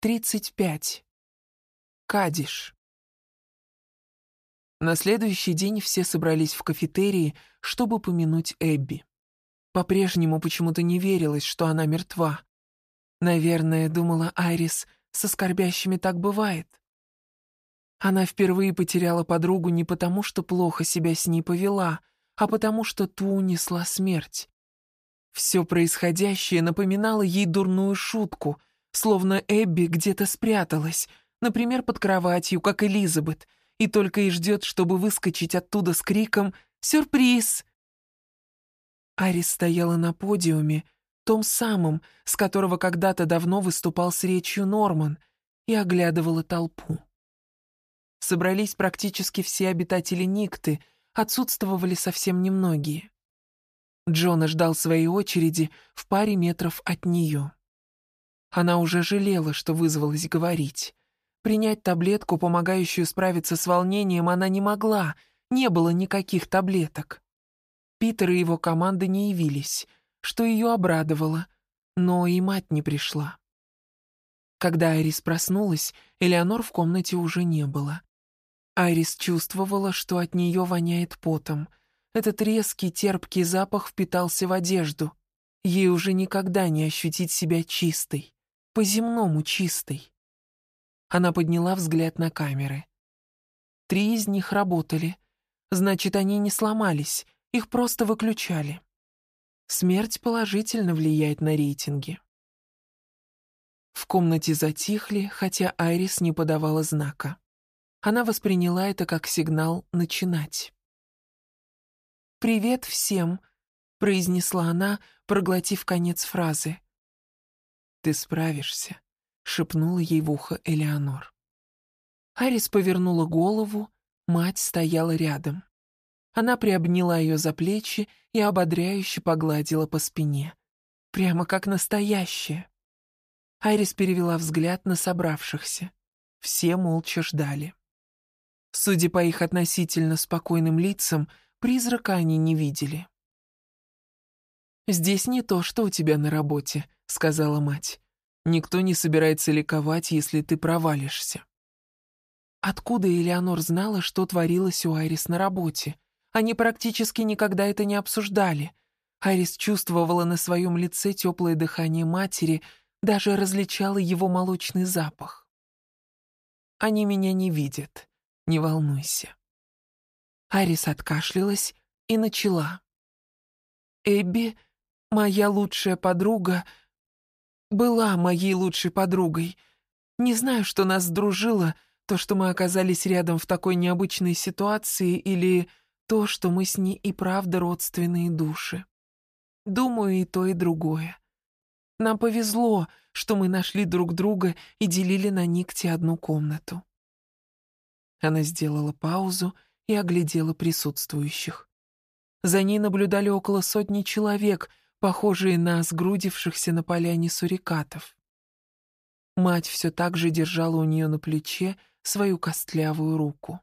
35. Кадиш. На следующий день все собрались в кафетерии, чтобы помянуть Эбби. По-прежнему почему-то не верилось, что она мертва. Наверное, думала Айрис, со скорбящими так бывает. Она впервые потеряла подругу не потому, что плохо себя с ней повела, а потому, что ту унесла смерть. Все происходящее напоминало ей дурную шутку, словно Эбби где-то спряталась, например, под кроватью, как Элизабет, и только и ждет, чтобы выскочить оттуда с криком «Сюрприз!». Айрис стояла на подиуме, том самом, с которого когда-то давно выступал с речью Норман, и оглядывала толпу. Собрались практически все обитатели Никты, отсутствовали совсем немногие. Джона ждал своей очереди в паре метров от нее. Она уже жалела, что вызвалась говорить. Принять таблетку, помогающую справиться с волнением, она не могла, не было никаких таблеток. Питер и его команда не явились, что ее обрадовало, но и мать не пришла. Когда Айрис проснулась, Элеонор в комнате уже не было. Айрис чувствовала, что от нее воняет потом. Этот резкий, терпкий запах впитался в одежду. Ей уже никогда не ощутить себя чистой, по-земному чистой. Она подняла взгляд на камеры. 3 из них работали. Значит, они не сломались, их просто выключали. Смерть положительно влияет на рейтинги. В комнате затихли, хотя Айрис не подавала знака. Она восприняла это как сигнал начинать. «Привет всем», — произнесла она, проглотив конец фразы. «Ты справишься», — шепнула ей в ухо Элеонор. Айрис повернула голову, мать стояла рядом. Она приобняла ее за плечи и ободряюще погладила по спине. Прямо как настоящая. Айрис перевела взгляд на собравшихся. Все молча ждали. Судя по их относительно спокойным лицам, призрака они не видели. «Здесь не то, что у тебя на работе», — сказала мать. «Никто не собирается ликовать, если ты провалишься». Откуда Элеонор знала, что творилось у Айрис на работе? Они практически никогда это не обсуждали. Айрис чувствовала на своем лице теплое дыхание матери, даже различала его молочный запах. «Они меня не видят, не волнуйся». Айрис откашлялась и начала. «Эбби, моя лучшая подруга, была моей лучшей подругой. Не знаю, что нас сдружило, то, что мы оказались рядом в такой необычной ситуации, или то, что мы с ней и правда родственные души. Думаю, и то, и другое. Нам повезло, что мы нашли друг друга и делили на Никте одну комнату». Она сделала паузу и оглядела присутствующих. За ней наблюдали около 100 человек, похожие на сгрудившихся на поляне сурикатов. Мать все так же держала у нее на плече свою костлявую руку.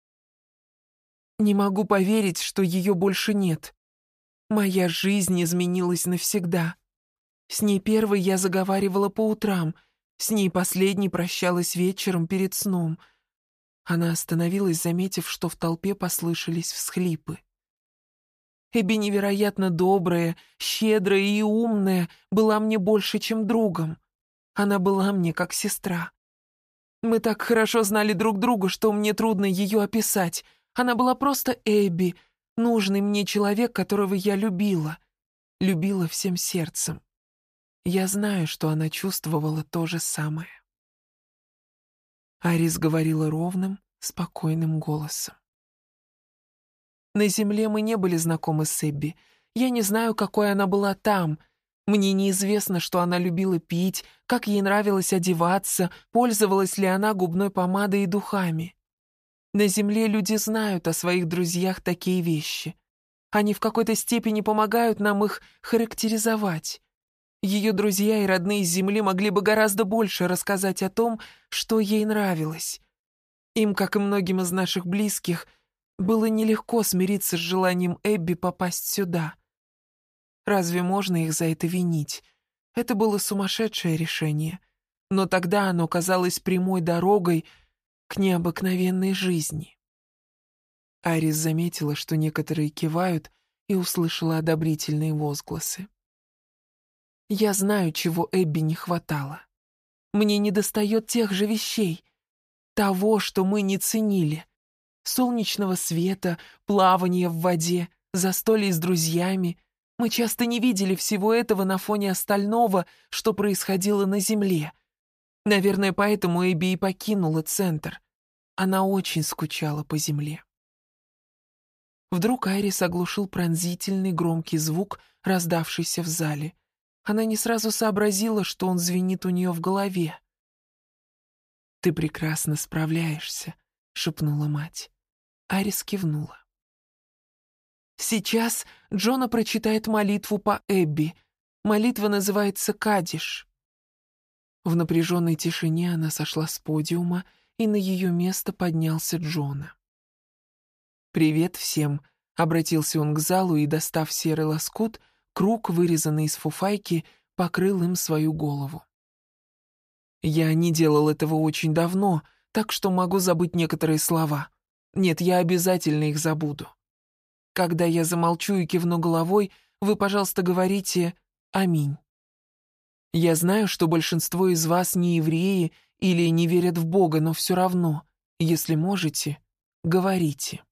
«Не могу поверить, что ее больше нет. Моя жизнь изменилась навсегда. С ней первой я заговаривала по утрам, с ней последней прощалась вечером перед сном». Она остановилась, заметив, что в толпе послышались всхлипы. «Эбби невероятно добрая, щедрая и умная, была мне больше, чем другом. Она была мне как сестра. Мы так хорошо знали друг друга, что мне трудно ее описать. Она была просто Эбби, нужный мне человек, которого я любила. Любила всем сердцем. Я знаю, что она чувствовала то же самое». Айрис говорила ровным, спокойным голосом. «На земле мы не были знакомы с Эбби. Я не знаю, какой она была там. Мне неизвестно, что она любила пить, как ей нравилось одеваться, пользовалась ли она губной помадой и духами. На земле люди знают о своих друзьях такие вещи. Они в какой-то степени помогают нам их характеризовать. Ее друзья и родные с земли могли бы гораздо больше рассказать о том, что ей нравилось. Им, как и многим из наших близких, было нелегко смириться с желанием Эбби попасть сюда. Разве можно их за это винить? Это было сумасшедшее решение. но тогда оно казалось прямой дорогой к необыкновенной жизни. Айрис заметила, что некоторые кивают, и услышала одобрительные возгласы. «Я знаю, чего Эбби не хватало. Мне недостает тех же вещей, того, что мы не ценили. Солнечного света, плавания в воде, застолий с друзьями. Мы часто не видели всего этого на фоне остального, что происходило на Земле. Наверное, поэтому Эбби и покинула центр. Она очень скучала по Земле». Вдруг Айрис оглушил пронзительный громкий звук, раздавшийся в зале. Она не сразу сообразила, что он звенит у нее в голове. «Ты прекрасно справляешься», — шепнула мать. Айрис кивнула. «Сейчас Джона прочитает молитву по Эбби. Молитва называется «Кадиш». В напряженной тишине она сошла с подиума, и на ее место поднялся Джона. «Привет всем», — обратился он к залу и, достав серый лоскут, круг, вырезанный из фуфайки, покрыл им свою голову. «Я не делал этого очень давно, так что могу забыть некоторые слова. Нет, я обязательно их забуду. Когда я замолчу и кивну головой, вы, пожалуйста, говорите «Аминь». Я знаю, что большинство из вас не евреи или не верят в Бога, но все равно, если можете, говорите».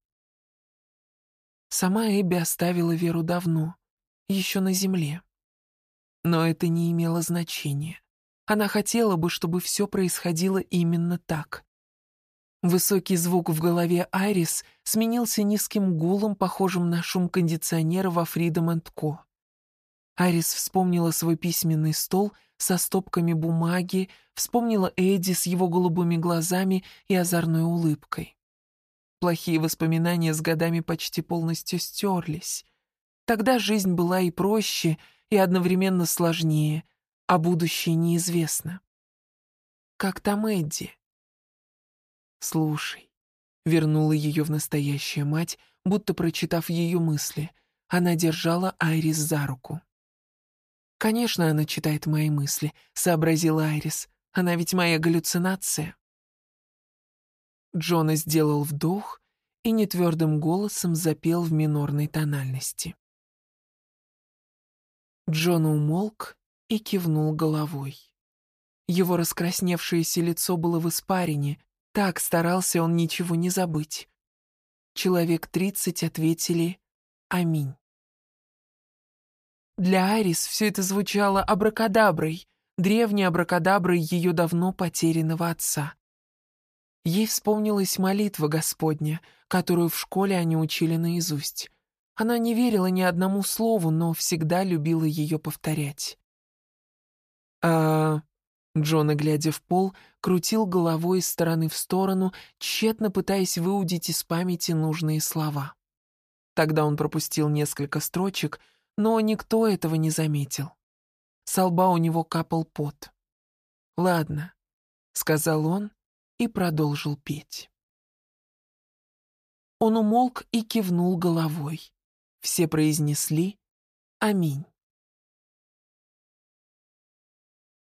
Сама Эбби оставила веру давно, еще на земле. Но это не имело значения. Она хотела бы, чтобы все происходило именно так. Высокий звук в голове Айрис сменился низким гулом, похожим на шум кондиционера во Freedom & Co. Айрис вспомнила свой письменный стол со стопками бумаги, вспомнила Эдди с его голубыми глазами и озорной улыбкой. Плохие воспоминания с годами почти полностью стерлись. Тогда жизнь была и проще, и одновременно сложнее, а будущее неизвестно. Как там Эдди? «Слушай», — вернула ее в настоящее мать, будто прочитав ее мысли. Она держала Айрис за руку. «Конечно, она читает мои мысли», — сообразила Айрис. «Она ведь моя галлюцинация». Джона сделал вдох и нетвердым голосом запел в минорной тональности. Джона умолк и кивнул головой. Его раскрасневшееся лицо было в испарине, так старался он ничего не забыть. Человек 30 ответили «Аминь». Для Айрис все это звучало абракадаброй, древней абракадаброй ее давно потерянного отца. Ей вспомнилась молитва Господня, которую в школе они учили наизусть. Она не верила ни одному слову, но всегда любила ее повторять. Джона, глядя в пол, крутил головой из стороны в сторону, тщетно пытаясь выудить из памяти нужные слова. Тогда он пропустил несколько строчек, но никто этого не заметил. Со лба у него капал пот. «Ладно», — сказал он и продолжил петь. Он умолк и кивнул головой. Все произнесли «Аминь».